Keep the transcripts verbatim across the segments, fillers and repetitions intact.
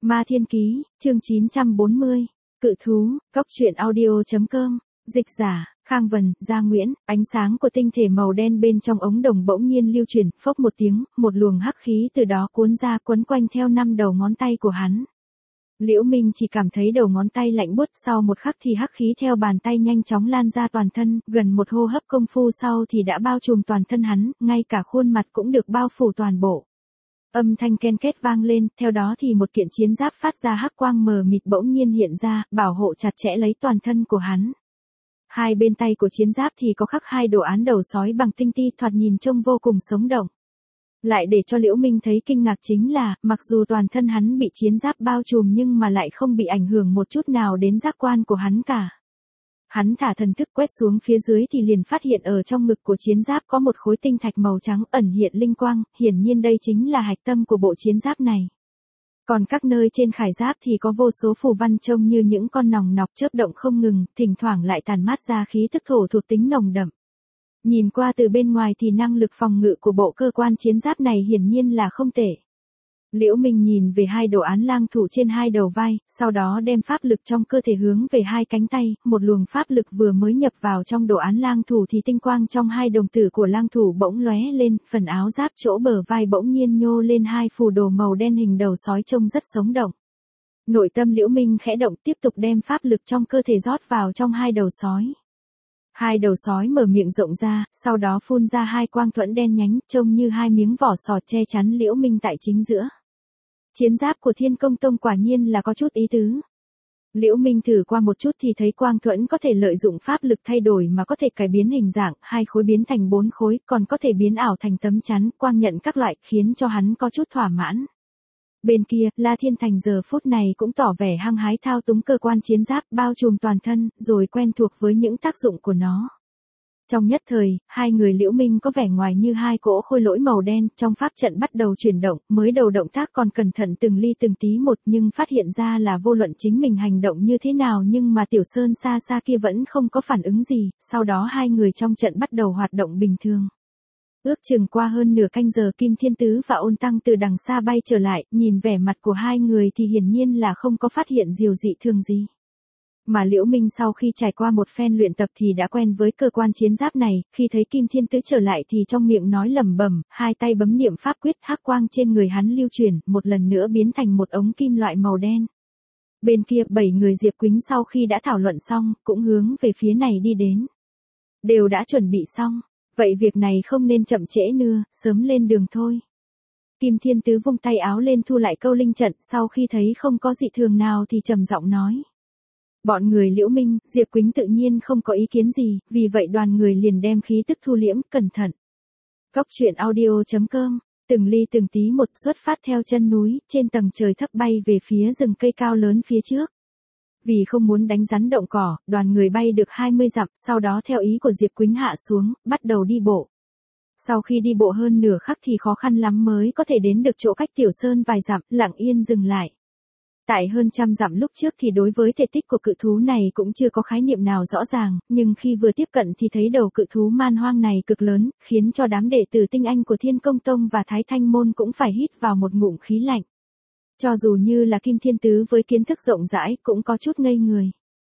Ma Thiên Ký, chương chín trăm bốn mươi, Cự Thú, Cốc truyện audio.com, dịch giả, Khang Vân, Gia Nguyễn, ánh sáng của tinh thể màu đen bên trong ống đồng bỗng nhiên lưu chuyển, phốc một tiếng, một luồng hắc khí từ đó cuốn ra quấn quanh theo năm đầu ngón tay của hắn. Liễu Minh chỉ cảm thấy đầu ngón tay lạnh buốt, sau một khắc thì hắc khí theo bàn tay nhanh chóng lan ra toàn thân, gần một hô hấp công phu sau thì đã bao trùm toàn thân hắn, ngay cả khuôn mặt cũng được bao phủ toàn bộ. Âm thanh ken két vang lên, theo đó thì một kiện chiến giáp phát ra hắc quang mờ mịt bỗng nhiên hiện ra, bảo hộ chặt chẽ lấy toàn thân của hắn. Hai bên tay của chiến giáp thì có khắc hai đồ án đầu sói bằng tinh ti, thoạt nhìn trông vô cùng sống động. Lại để cho Liễu Minh thấy kinh ngạc chính là, mặc dù toàn thân hắn bị chiến giáp bao trùm nhưng mà lại không bị ảnh hưởng một chút nào đến giác quan của hắn cả. Hắn thả thần thức quét xuống phía dưới thì liền phát hiện ở trong ngực của chiến giáp có một khối tinh thạch màu trắng ẩn hiện linh quang, hiển nhiên đây chính là hạch tâm của bộ chiến giáp này. Còn các nơi trên khải giáp thì có vô số phù văn trông như những con nòng nọc chớp động không ngừng, thỉnh thoảng lại tàn mát ra khí tức thổ thuộc tính nồng đậm. Nhìn qua từ bên ngoài thì năng lực phòng ngự của bộ cơ quan chiến giáp này hiển nhiên là không tệ. Liễu Minh nhìn về hai đồ án lang thủ trên hai đầu vai, sau đó đem pháp lực trong cơ thể hướng về hai cánh tay, một luồng pháp lực vừa mới nhập vào trong đồ án lang thủ thì tinh quang trong hai đồng tử của lang thủ bỗng lóe lên, phần áo giáp chỗ bờ vai bỗng nhiên nhô lên hai phù đồ màu đen hình đầu sói trông rất sống động. Nội tâm Liễu Minh khẽ động, tiếp tục đem pháp lực trong cơ thể rót vào trong hai đầu sói. Hai đầu sói mở miệng rộng ra, sau đó phun ra hai quang thuẫn đen nhánh, trông như hai miếng vỏ sò che chắn Liễu Minh tại chính giữa. Chiến giáp của Thiên Công Tông quả nhiên là có chút ý tứ. Liễu Minh thử qua một chút thì thấy quang thuẫn có thể lợi dụng pháp lực thay đổi mà có thể cải biến hình dạng, hai khối biến thành bốn khối, còn có thể biến ảo thành tấm chắn, quang nhận các loại, khiến cho hắn có chút thỏa mãn. Bên kia, La Thiên Thành giờ phút này cũng tỏ vẻ hăng hái thao túng cơ quan chiến giáp bao trùm toàn thân, rồi quen thuộc với những tác dụng của nó. Trong nhất thời, hai người Liễu Minh có vẻ ngoài như hai cỗ khôi lỗi màu đen, trong pháp trận bắt đầu chuyển động, mới đầu động tác còn cẩn thận từng ly từng tí một nhưng phát hiện ra là vô luận chính mình hành động như thế nào nhưng mà Tiểu Sơn xa xa kia vẫn không có phản ứng gì, sau đó hai người trong trận bắt đầu hoạt động bình thường. Ước chừng qua hơn nửa canh giờ Kim Thiên Tứ và Ôn Tăng từ đằng xa bay trở lại, nhìn vẻ mặt của hai người thì hiển nhiên là không có phát hiện điều dị thường gì. Mà Liễu Minh sau khi trải qua một phen luyện tập thì đã quen với cơ quan chiến giáp này, khi thấy Kim Thiên Tứ trở lại thì trong miệng nói lẩm bẩm, hai tay bấm niệm pháp quyết, hắc quang trên người hắn lưu chuyển, một lần nữa biến thành một ống kim loại màu đen. Bên kia bảy người Diệp Quýnh sau khi đã thảo luận xong, cũng hướng về phía này đi đến. Đều đã chuẩn bị xong, vậy việc này không nên chậm trễ nữa, sớm lên đường thôi. Kim Thiên Tứ vung tay áo lên thu lại câu linh trận, sau khi thấy không có dị thường nào thì trầm giọng nói. Bọn người Liễu Minh, Diệp Quýnh tự nhiên không có ý kiến gì, vì vậy đoàn người liền đem khí tức thu liễm, cẩn thận. Cốc truyện audio.com, từng ly từng tí một xuất phát theo chân núi, trên tầng trời thấp bay về phía rừng cây cao lớn phía trước. Vì không muốn đánh rắn động cỏ, đoàn người bay được hai mươi dặm, sau đó theo ý của Diệp Quýnh hạ xuống, bắt đầu đi bộ. Sau khi đi bộ hơn nửa khắc thì khó khăn lắm mới có thể đến được chỗ cách Tiểu Sơn vài dặm, lặng yên dừng lại. Tại hơn trăm dặm lúc trước thì đối với thể tích của cự thú này cũng chưa có khái niệm nào rõ ràng, nhưng khi vừa tiếp cận thì thấy đầu cự thú man hoang này cực lớn, khiến cho đám đệ tử tinh anh của Thiên Công Tông và Thái Thanh Môn cũng phải hít vào một ngụm khí lạnh. Cho dù như là Kim Thiên Tứ với kiến thức rộng rãi cũng có chút ngây người.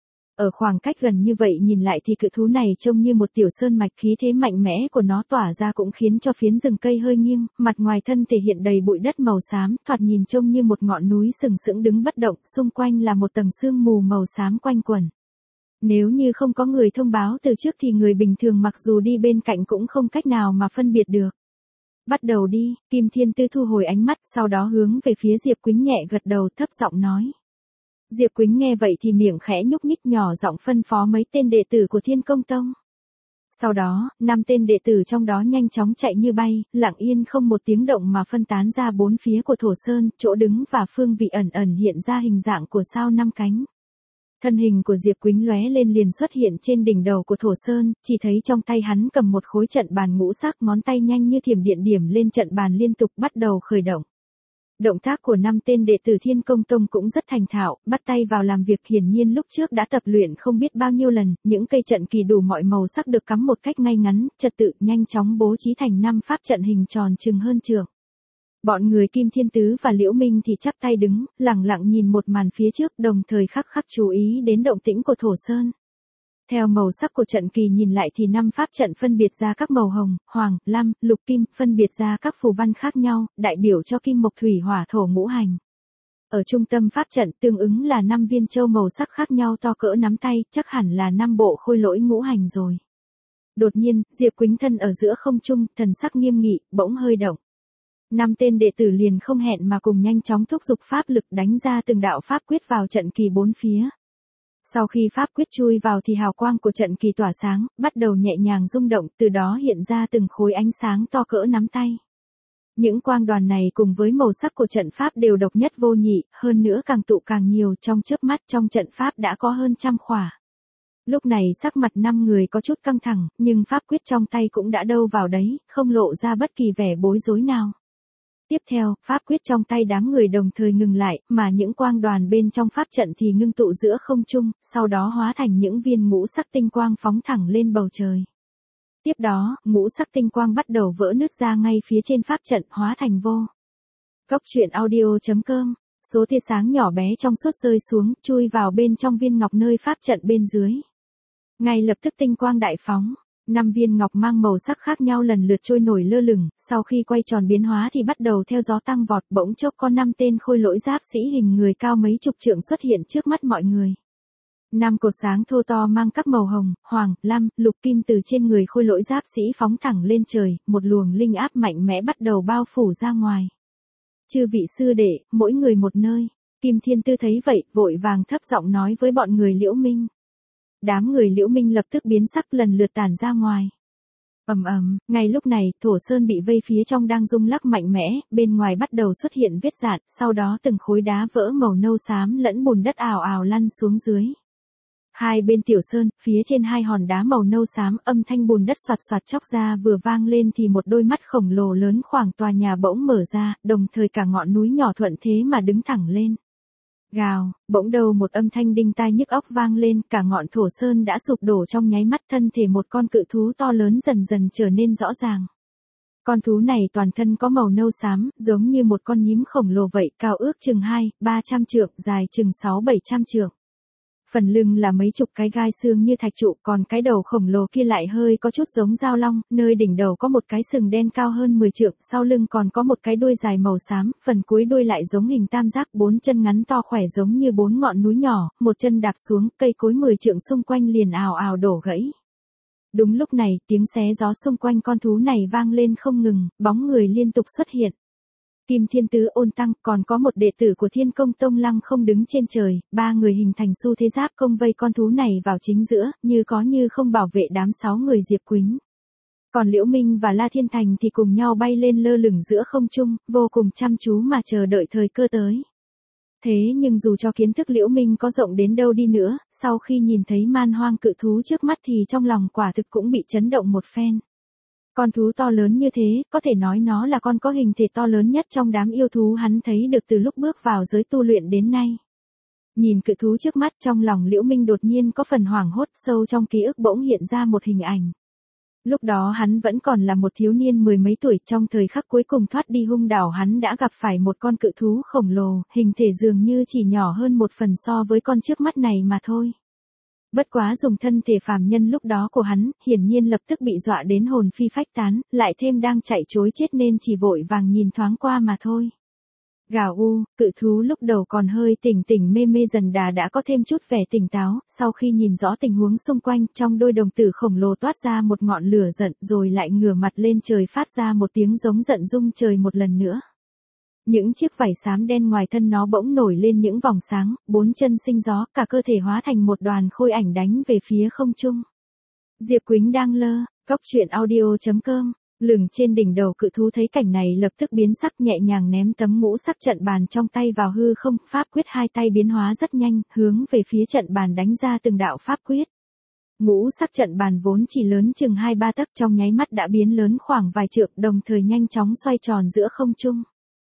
Ở khoảng cách gần như vậy nhìn lại thì cự thú này trông như một tiểu sơn mạch, khí thế mạnh mẽ của nó tỏa ra cũng khiến cho phiến rừng cây hơi nghiêng, mặt ngoài thân thể hiện đầy bụi đất màu xám, thoạt nhìn trông như một ngọn núi sừng sững đứng bất động, xung quanh là một tầng sương mù màu xám quanh quẩn. Nếu như không có người thông báo từ trước thì người bình thường mặc dù đi bên cạnh cũng không cách nào mà phân biệt được. Bắt đầu đi, Kim Thiên Tứ thu hồi ánh mắt, sau đó hướng về phía Diệp Quýnh nhẹ gật đầu, thấp giọng nói. Diệp Quýnh nghe vậy thì miệng khẽ nhúc nhích, nhỏ giọng phân phó mấy tên đệ tử của Thiên Công Tông. Sau đó, năm tên đệ tử trong đó nhanh chóng chạy như bay, lặng yên không một tiếng động mà phân tán ra bốn phía của Thổ Sơn, chỗ đứng và phương vị ẩn ẩn hiện ra hình dạng của sao năm cánh. Thân hình của Diệp Quýnh lóe lên liền xuất hiện trên đỉnh đầu của Thổ Sơn, chỉ thấy trong tay hắn cầm một khối trận bàn ngũ sắc, ngón tay nhanh như thiểm điện điểm lên trận bàn liên tục bắt đầu khởi động. Động tác của năm tên đệ tử Thiên Công Tông cũng rất thành thạo, bắt tay vào làm việc, hiển nhiên lúc trước đã tập luyện không biết bao nhiêu lần, những cây trận kỳ đủ mọi màu sắc được cắm một cách ngay ngắn, trật tự, nhanh chóng bố trí thành năm pháp trận hình tròn chừng hơn trượng. Bọn người Kim Thiên Tứ và Liễu Minh thì chắp tay đứng, lặng lặng nhìn một màn phía trước, đồng thời khắc khắc chú ý đến động tĩnh của Thổ Sơn. Theo màu sắc của trận kỳ nhìn lại thì năm pháp trận phân biệt ra các màu hồng, hoàng, lam, lục kim, phân biệt ra các phù văn khác nhau, đại biểu cho kim mộc thủy hỏa thổ ngũ hành. Ở trung tâm pháp trận tương ứng là năm viên châu màu sắc khác nhau to cỡ nắm tay, chắc hẳn là năm bộ khôi lỗi ngũ hành rồi. Đột nhiên, Diệp Quýnh thân ở giữa không trung, thần sắc nghiêm nghị, bỗng hơi động. Năm tên đệ tử liền không hẹn mà cùng nhanh chóng thúc giục pháp lực đánh ra từng đạo pháp quyết vào trận kỳ bốn phía. Sau khi pháp quyết chui vào thì hào quang của trận kỳ tỏa sáng, bắt đầu nhẹ nhàng rung động, từ đó hiện ra từng khối ánh sáng to cỡ nắm tay. Những quang đoàn này cùng với màu sắc của trận pháp đều độc nhất vô nhị, hơn nữa càng tụ càng nhiều, trong chớp mắt trong trận pháp đã có hơn trăm khỏa. Lúc này sắc mặt năm người có chút căng thẳng, nhưng pháp quyết trong tay cũng đã đâu vào đấy, không lộ ra bất kỳ vẻ bối rối nào. Tiếp theo, pháp quyết trong tay đám người đồng thời ngừng lại, mà những quang đoàn bên trong pháp trận thì ngưng tụ giữa không trung, sau đó hóa thành những viên ngũ sắc tinh quang phóng thẳng lên bầu trời. Tiếp đó, ngũ sắc tinh quang bắt đầu vỡ nứt ra ngay phía trên pháp trận, hóa thành vô. Cốc truyện audio chấm com, số tia sáng nhỏ bé trong suốt rơi xuống, chui vào bên trong viên ngọc nơi pháp trận bên dưới. Ngay lập tức tinh quang đại phóng. Năm viên ngọc mang màu sắc khác nhau lần lượt trôi nổi lơ lửng, sau khi quay tròn biến hóa thì bắt đầu theo gió tăng vọt, bỗng chốc có năm tên khôi lỗi giáp sĩ hình người cao mấy chục trượng xuất hiện trước mắt mọi người. Năm cột sáng thô to mang các màu hồng, hoàng, lam, lục kim từ trên người khôi lỗi giáp sĩ phóng thẳng lên trời, một luồng linh áp mạnh mẽ bắt đầu bao phủ ra ngoài. Chư vị sư đệ, mỗi người một nơi. Kim Thiên Tư thấy vậy, vội vàng thấp giọng nói với bọn người Liễu Minh. Đám người Liễu Minh lập tức biến sắc lần lượt tản ra ngoài. Ầm ầm, ngay lúc này, Thổ Sơn bị vây phía trong đang rung lắc mạnh mẽ, bên ngoài bắt đầu xuất hiện vết rạn, sau đó từng khối đá vỡ màu nâu xám lẫn bùn đất ào ào lăn xuống dưới. Hai bên tiểu sơn, phía trên hai hòn đá màu nâu xám, âm thanh bùn đất xoạt xoạt chóc ra vừa vang lên thì một đôi mắt khổng lồ lớn khoảng tòa nhà bỗng mở ra, đồng thời cả ngọn núi nhỏ thuận thế mà đứng thẳng lên. Gào, bỗng đầu một âm thanh đinh tai nhức óc vang lên, cả ngọn Thổ Sơn đã sụp đổ trong nháy mắt, thân thể một con cự thú to lớn dần dần trở nên rõ ràng. Con thú này toàn thân có màu nâu xám, giống như một con nhím khổng lồ vậy, cao ước chừng hai, ba trăm trượng, dài chừng sáu bảy trăm trượng. Phần lưng là mấy chục cái gai xương như thạch trụ, còn cái đầu khổng lồ kia lại hơi có chút giống dao long, nơi đỉnh đầu có một cái sừng đen cao hơn mười trượng, sau lưng còn có một cái đuôi dài màu xám, phần cuối đuôi lại giống hình tam giác, bốn chân ngắn to khỏe giống như bốn ngọn núi nhỏ, một chân đạp xuống, cây cối mười trượng xung quanh liền ào ào đổ gãy. Đúng lúc này, tiếng xé gió xung quanh con thú này vang lên không ngừng, bóng người liên tục xuất hiện. Kim Thiên Tứ, Ôn Tăng, còn có một đệ tử của Thiên Công Tông Lăng không đứng trên trời, ba người hình thành xu thế giáp công vây con thú này vào chính giữa, như có như không bảo vệ đám sáu người Diệp Quýnh. Còn Liễu Minh và La Thiên Thành thì cùng nhau bay lên lơ lửng giữa không trung, vô cùng chăm chú mà chờ đợi thời cơ tới. Thế nhưng dù cho kiến thức Liễu Minh có rộng đến đâu đi nữa, sau khi nhìn thấy man hoang cự thú trước mắt thì trong lòng quả thực cũng bị chấn động một phen. Con thú to lớn như thế, có thể nói nó là con có hình thể to lớn nhất trong đám yêu thú hắn thấy được từ lúc bước vào giới tu luyện đến nay. Nhìn cự thú trước mắt, trong lòng Liễu Minh đột nhiên có phần hoảng hốt, sâu trong ký ức bỗng hiện ra một hình ảnh. Lúc đó hắn vẫn còn là một thiếu niên mười mấy tuổi, trong thời khắc cuối cùng thoát đi hung đảo hắn đã gặp phải một con cự thú khổng lồ, hình thể dường như chỉ nhỏ hơn một phần so với con trước mắt này mà thôi. Bất quá dùng thân thể phàm nhân lúc đó của hắn, hiển nhiên lập tức bị dọa đến hồn phi phách tán, lại thêm đang chạy trối chết nên chỉ vội vàng nhìn thoáng qua mà thôi. Gào u, cự thú lúc đầu còn hơi tỉnh tỉnh mê mê dần đà đã có thêm chút vẻ tỉnh táo, sau khi nhìn rõ tình huống xung quanh, trong đôi đồng tử khổng lồ toát ra một ngọn lửa giận rồi lại ngửa mặt lên trời phát ra một tiếng giống giận rung trời một lần nữa. Những chiếc vảy xám đen ngoài thân nó bỗng nổi lên những vòng sáng, bốn chân sinh gió, cả cơ thể hóa thành một đoàn khôi ảnh đánh về phía không trung. Diệp Quýnh đang lơ, cốc truyện audio chấm com, lửng trên đỉnh đầu cự thú thấy cảnh này lập tức biến sắc, nhẹ nhàng ném tấm ngũ sắc trận bàn trong tay vào hư không, pháp quyết hai tay biến hóa rất nhanh, hướng về phía trận bàn đánh ra từng đạo pháp quyết. Ngũ sắc trận bàn vốn chỉ lớn chừng hai ba tấc trong nháy mắt đã biến lớn khoảng vài trượng, đồng thời nhanh chóng xoay tròn giữa không trung.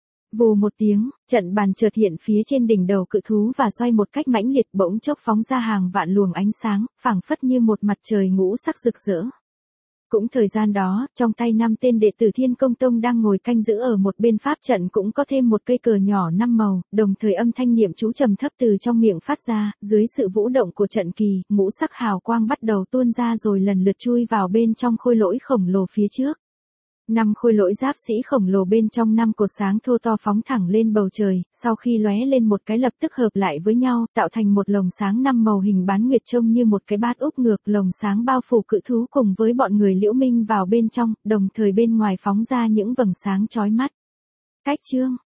Vù một tiếng, trận bàn chợt hiện phía trên đỉnh đầu cự thú và xoay một cách mãnh liệt, bỗng chốc phóng ra hàng vạn luồng ánh sáng, phảng phất như một mặt trời ngũ sắc rực rỡ. Cũng thời gian đó, trong tay năm tên đệ tử Thiên Công Tông đang ngồi canh giữ ở một bên pháp trận cũng có thêm một cây cờ nhỏ năm màu, đồng thời âm thanh niệm chú trầm thấp từ trong miệng phát ra, dưới sự vũ động của trận kỳ, ngũ sắc hào quang bắt đầu tuôn ra rồi lần lượt chui vào bên trong khôi lỗi khổng lồ phía trước. Năm khôi lỗi giáp sĩ khổng lồ bên trong năm cột sáng thô to phóng thẳng lên bầu trời, sau khi lóe lên một cái lập tức hợp lại với nhau, tạo thành một lồng sáng năm màu hình bán nguyệt trông như một cái bát úp ngược, lồng sáng bao phủ cự thú cùng với bọn người Liễu Minh vào bên trong, đồng thời bên ngoài phóng ra những vầng sáng chói mắt. Cách chương